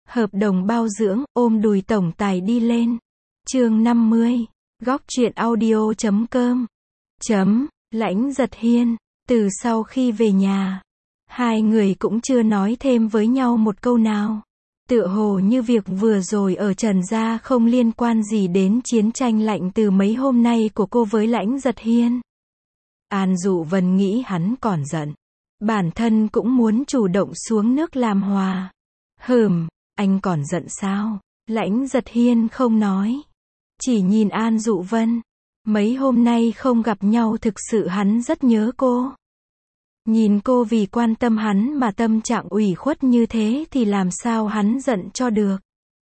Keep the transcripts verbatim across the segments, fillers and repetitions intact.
Hợp đồng bao dưỡng, ôm đùi tổng tài đi lên. Chương năm mươi. Góc truyện audio chấm com. Chấm, Lãnh Giật Hiên. Từ sau khi về nhà, hai người cũng chưa nói thêm với nhau một câu nào. Tựa hồ như việc vừa rồi ở Trần gia không liên quan gì đến chiến tranh lạnh từ mấy hôm nay của cô với Lãnh Giật Hiên. An Dụ Vân nghĩ hắn còn giận. Bản thân cũng muốn chủ động xuống nước làm hòa. Hừm, anh còn giận sao? Lãnh Giật Hiên không nói. Chỉ nhìn An Dụ Vân. Mấy hôm nay không gặp nhau thực sự hắn rất nhớ cô. Nhìn cô vì quan tâm hắn mà tâm trạng ủy khuất như thế thì làm sao hắn giận cho được.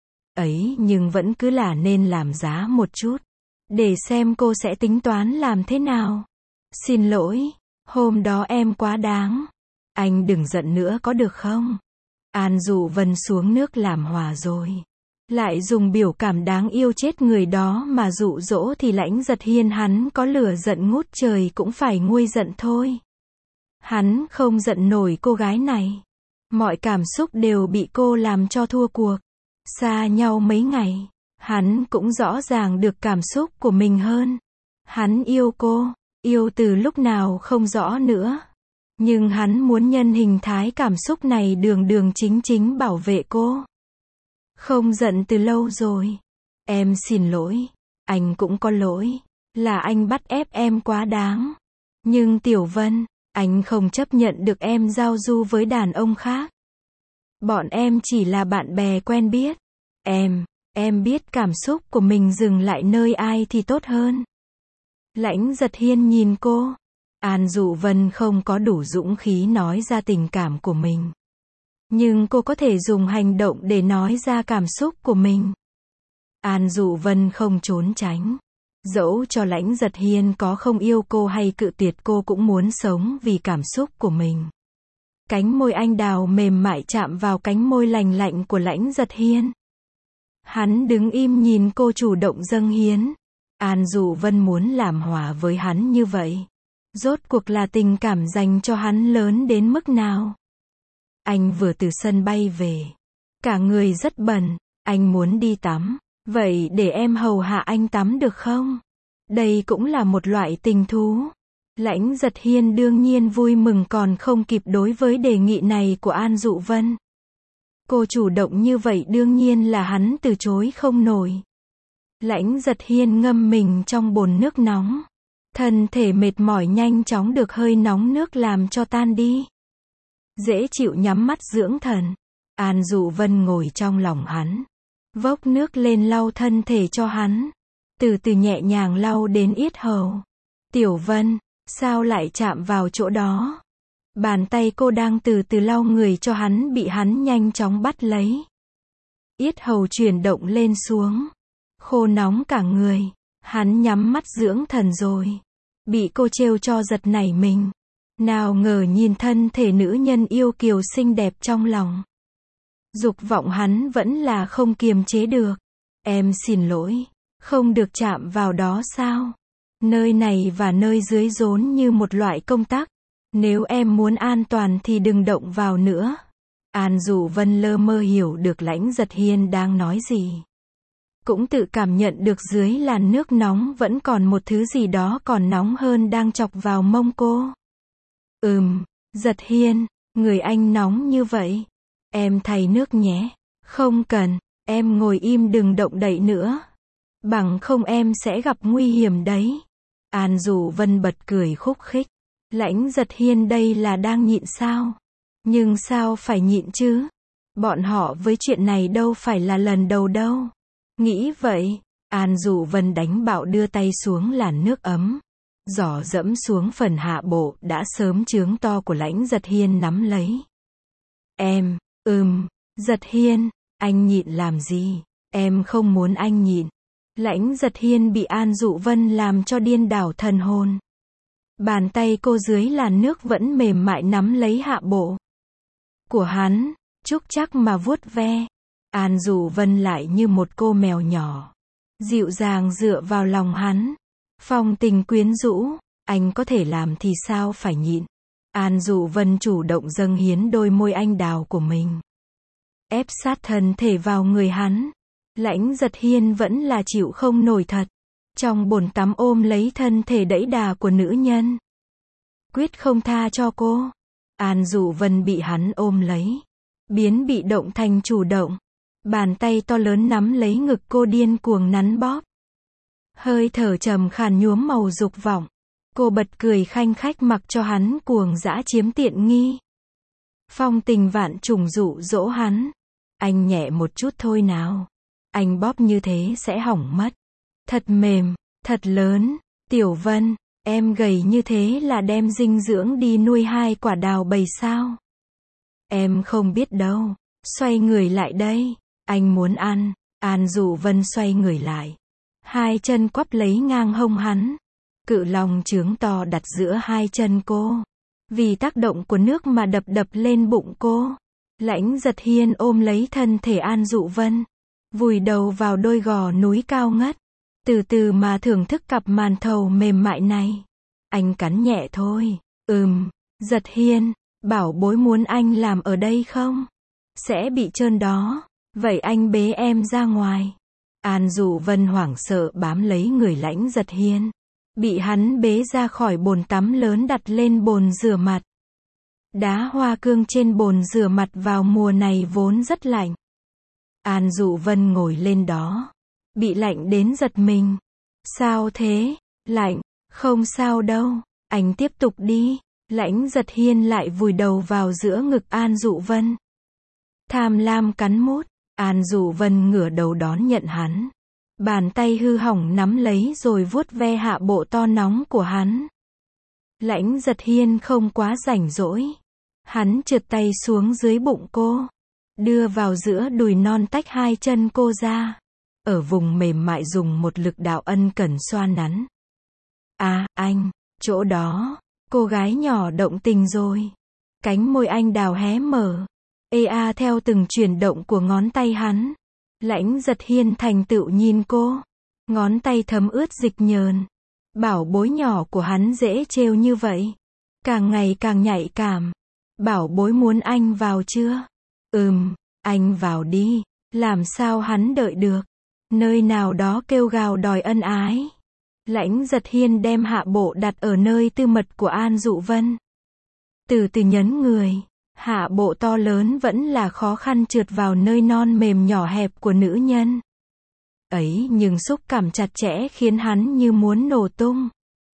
Ấy nhưng vẫn cứ là nên làm giá một chút. Để xem cô sẽ tính toán làm thế nào. Xin lỗi, hôm đó em quá đáng. Anh đừng giận nữa có được không? An Dụ Vân xuống nước làm hòa rồi. Lại dùng biểu cảm đáng yêu chết người đó mà dụ dỗ thì Lãnh Giật Hiên hắn có lửa giận ngút trời cũng phải nguôi giận thôi. Hắn không giận nổi cô gái này. Mọi cảm xúc đều bị cô làm cho thua cuộc. Xa nhau mấy ngày, hắn cũng rõ ràng được cảm xúc của mình hơn. Hắn yêu cô, yêu từ lúc nào không rõ nữa. Nhưng hắn muốn nhân hình thái cảm xúc này đường đường chính chính bảo vệ cô. Không giận từ lâu rồi. Em xin lỗi. Anh cũng có lỗi. Là anh bắt ép em quá đáng. Nhưng Tiểu Vân, anh không chấp nhận được em giao du với đàn ông khác. Bọn em chỉ là bạn bè quen biết. Em, em biết cảm xúc của mình dừng lại nơi ai thì tốt hơn. Lãnh Giật Hiên nhìn cô. An Dụ Vân không có đủ dũng khí nói ra tình cảm của mình. Nhưng cô có thể dùng hành động để nói ra cảm xúc của mình. An Dụ Vân không trốn tránh. Dẫu cho Lãnh Giật Hiên có không yêu cô hay cự tuyệt cô cũng muốn sống vì cảm xúc của mình. Cánh môi anh đào mềm mại chạm vào cánh môi lành lạnh của Lãnh Giật Hiên. Hắn đứng im nhìn cô chủ động dâng hiến. An Dụ Vân muốn làm hòa với hắn như vậy. Rốt cuộc là tình cảm dành cho hắn lớn đến mức nào? Anh vừa từ sân bay về. Cả người rất bẩn. Anh muốn đi tắm. Vậy để em hầu hạ anh tắm được không? Đây cũng là một loại tình thú. Lãnh Giật Hiên đương nhiên vui mừng còn không kịp đối với đề nghị này của An Dụ Vân. Cô chủ động như vậy đương nhiên là hắn từ chối không nổi. Lãnh Giật Hiên ngâm mình trong bồn nước nóng. Thân thể mệt mỏi nhanh chóng được hơi nóng nước làm cho tan đi. Dễ chịu nhắm mắt dưỡng thần. An Dụ Vân ngồi trong lòng hắn. Vốc nước lên lau thân thể cho hắn. Từ từ nhẹ nhàng lau đến yết hầu. Tiểu Vân, sao lại chạm vào chỗ đó? Bàn tay cô đang từ từ lau người cho hắn bị hắn nhanh chóng bắt lấy. Yết hầu chuyển động lên xuống. Khô nóng cả người. Hắn nhắm mắt dưỡng thần rồi. Bị cô trêu cho giật nảy mình. Nào ngờ nhìn thân thể nữ nhân yêu kiều xinh đẹp trong lòng. Dục vọng hắn vẫn là không kiềm chế được. Em xin lỗi. Không được chạm vào đó sao? Nơi này và nơi dưới rốn như một loại công tắc. Nếu em muốn an toàn thì đừng động vào nữa. An Dụ Vân lơ mơ hiểu được Lãnh Giật Hiên đang nói gì. Cũng tự cảm nhận được dưới làn nước nóng vẫn còn một thứ gì đó còn nóng hơn đang chọc vào mông cô. Ừm, Giật Hiên, người anh nóng như vậy. Em thay nước nhé. Không cần, em ngồi im đừng động đậy nữa. Bằng không em sẽ gặp nguy hiểm đấy. An Dụ Vân bật cười khúc khích. Lãnh Giật Hiên đây là đang nhịn sao? Nhưng sao phải nhịn chứ? Bọn họ với chuyện này đâu phải là lần đầu đâu. Nghĩ vậy, An Dụ Vân đánh bạo đưa tay xuống làn nước ấm. Giỏ dẫm xuống phần hạ bộ đã sớm chướng to của Lãnh Giật Hiên nắm lấy. Em, ừm, Giật Hiên, anh nhịn làm gì? Em không muốn anh nhịn. Lãnh Giật Hiên bị An Dụ Vân làm cho điên đảo thần hồn. Bàn tay cô dưới làn nước vẫn mềm mại nắm lấy hạ bộ của hắn, trúc chắc mà vuốt ve. An Dụ Vân lại như một cô mèo nhỏ, dịu dàng dựa vào lòng hắn. Phong tình quyến rũ, anh có thể làm thì sao phải nhịn. An Dụ Vân chủ động dâng hiến đôi môi anh đào của mình. ép sát thân thể vào người hắn. Lãnh Giật Hiên vẫn là chịu không nổi thật. Trong bồn tắm ôm lấy thân thể đẫy đà của nữ nhân. Quyết không tha cho cô. An Dụ Vân bị hắn ôm lấy. Biến bị động thành chủ động. Bàn tay to lớn nắm lấy ngực cô điên cuồng nắn bóp. Hơi thở trầm khàn nhuốm màu dục vọng. Cô bật cười khanh khách mặc cho hắn cuồng dã chiếm tiện nghi. Phong tình vạn trùng dụ dỗ hắn. Anh nhẹ một chút thôi nào. Anh bóp như thế sẽ hỏng mất. Thật mềm, thật lớn. Tiểu Vân, em gầy như thế là đem dinh dưỡng đi nuôi hai quả đào bầy sao? Em không biết đâu. Xoay người lại đây. Anh muốn ăn. An Dụ Vân xoay người lại. Hai chân quắp lấy ngang hông hắn. Cự long trướng to đặt giữa hai chân cô. Vì tác động của nước mà đập đập lên bụng cô. Lãnh Giật Hiên ôm lấy thân thể An Dụ Vân. Vùi đầu vào đôi gò núi cao ngất. Từ từ mà thưởng thức cặp màn thầu mềm mại này. Anh cắn nhẹ thôi. Ừm, Giật Hiên, bảo bối muốn anh làm ở đây không? Sẽ bị trơn đó. Vậy anh bế em ra ngoài. An Dụ Vân hoảng sợ bám lấy người Lãnh Giật Hiên. Bị hắn bế ra khỏi bồn tắm lớn đặt lên bồn rửa mặt. Đá hoa cương trên bồn rửa mặt vào mùa này vốn rất lạnh. An Dụ Vân ngồi lên đó. Bị lạnh đến giật mình. Sao thế? Lạnh. Không sao đâu. Anh tiếp tục đi. Lãnh Giật Hiên lại vùi đầu vào giữa ngực An Dụ Vân. Tham lam cắn mút. An Dụ Vân ngửa đầu đón nhận hắn. Bàn tay hư hỏng nắm lấy rồi vuốt ve hạ bộ to nóng của hắn. Lãnh Giật Hiên không quá rảnh rỗi. Hắn trượt tay xuống dưới bụng cô. Đưa vào giữa đùi non tách hai chân cô ra. Ở vùng mềm mại dùng một lực đạo ân cần xoa nắn. À, anh, chỗ đó, cô gái nhỏ động tình rồi. Cánh môi anh đào hé mở. Ê a theo từng chuyển động của ngón tay hắn. Lãnh Giật Hiên thành tựu nhìn cô. Ngón tay thấm ướt dịch nhờn. Bảo bối nhỏ của hắn dễ trêu như vậy. Càng ngày càng nhạy cảm. Bảo bối muốn anh vào chưa? Ừm, anh vào đi. Làm sao hắn đợi được? Nơi nào đó kêu gào đòi ân ái. Lãnh Giật Hiên đem hạ bộ đặt ở nơi tư mật của An Dụ Vân. Từ từ nhấn người. Hạ bộ to lớn vẫn là khó khăn trượt vào nơi non mềm nhỏ hẹp của nữ nhân. Ấy nhưng xúc cảm chặt chẽ khiến hắn như muốn nổ tung.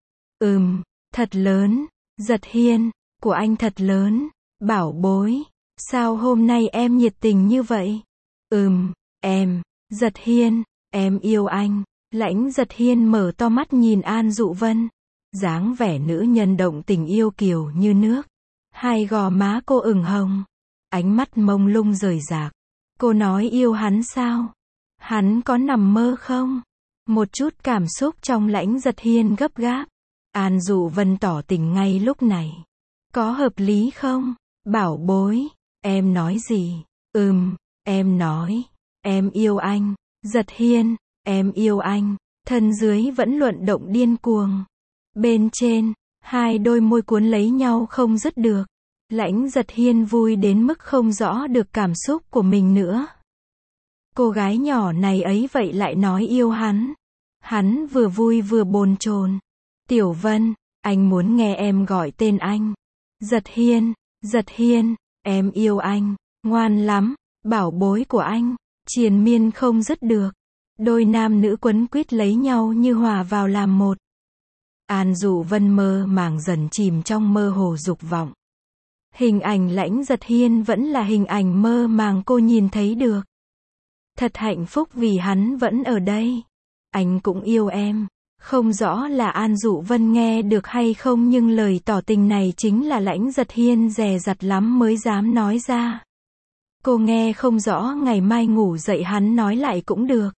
Ừm, thật lớn. Giật Hiên, của anh thật lớn. Bảo bối, sao hôm nay em nhiệt tình như vậy? Ừm, em, Giật Hiên, em yêu anh. Lãnh Giật Hiên mở to mắt nhìn An Dụ Vân. Dáng vẻ nữ nhân động tình yêu kiều như nước. Hai gò má cô ửng hồng. Ánh mắt mông lung rời rạc. Cô nói yêu hắn sao? Hắn có nằm mơ không? Một chút cảm xúc trong Lãnh Giật Hiên gấp gáp. An Dụ Vân tỏ tình ngay lúc này. Có hợp lý không? Bảo bối, em nói gì? Ừm, em nói, em yêu anh. Giật Hiên, em yêu anh. Thân dưới vẫn luận động điên cuồng. Bên trên, hai đôi môi cuốn lấy nhau không dứt được. Lãnh Giật Hiên vui đến mức không rõ được cảm xúc của mình nữa. Cô gái nhỏ này ấy vậy lại nói yêu hắn. Hắn vừa vui vừa bồn chồn. Tiểu Vân, anh muốn nghe em gọi tên anh. Giật Hiên, Giật Hiên, em yêu anh. Ngoan lắm, bảo bối của anh. Triền miên không dứt được. Đôi nam nữ quấn quýt lấy nhau như hòa vào làm một. An Dụ Vân mơ màng dần chìm trong mơ hồ dục vọng. Hình ảnh Lãnh Giật Hiên vẫn là hình ảnh mơ màng cô nhìn thấy được. Thật hạnh phúc vì hắn vẫn ở đây. Anh cũng yêu em. Không rõ là An Dụ Vân nghe được hay không nhưng lời tỏ tình này chính là Lãnh Giật Hiên dè dặt lắm mới dám nói ra. Cô nghe không rõ, ngày mai ngủ dậy hắn nói lại cũng được.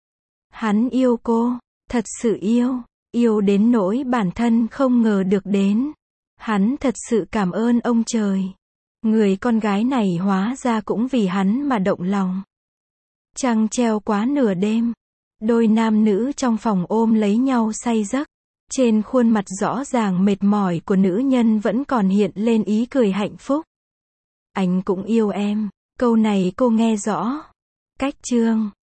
Hắn yêu cô, thật sự yêu, yêu đến nỗi bản thân không ngờ được đến. Hắn thật sự cảm ơn ông trời. Người con gái này hóa ra cũng vì hắn mà động lòng. Trăng treo quá nửa đêm. Đôi nam nữ trong phòng ôm lấy nhau say giấc. Trên khuôn mặt rõ ràng mệt mỏi của nữ nhân vẫn còn hiện lên ý cười hạnh phúc. Anh cũng yêu em. Câu này cô nghe rõ. Cách chương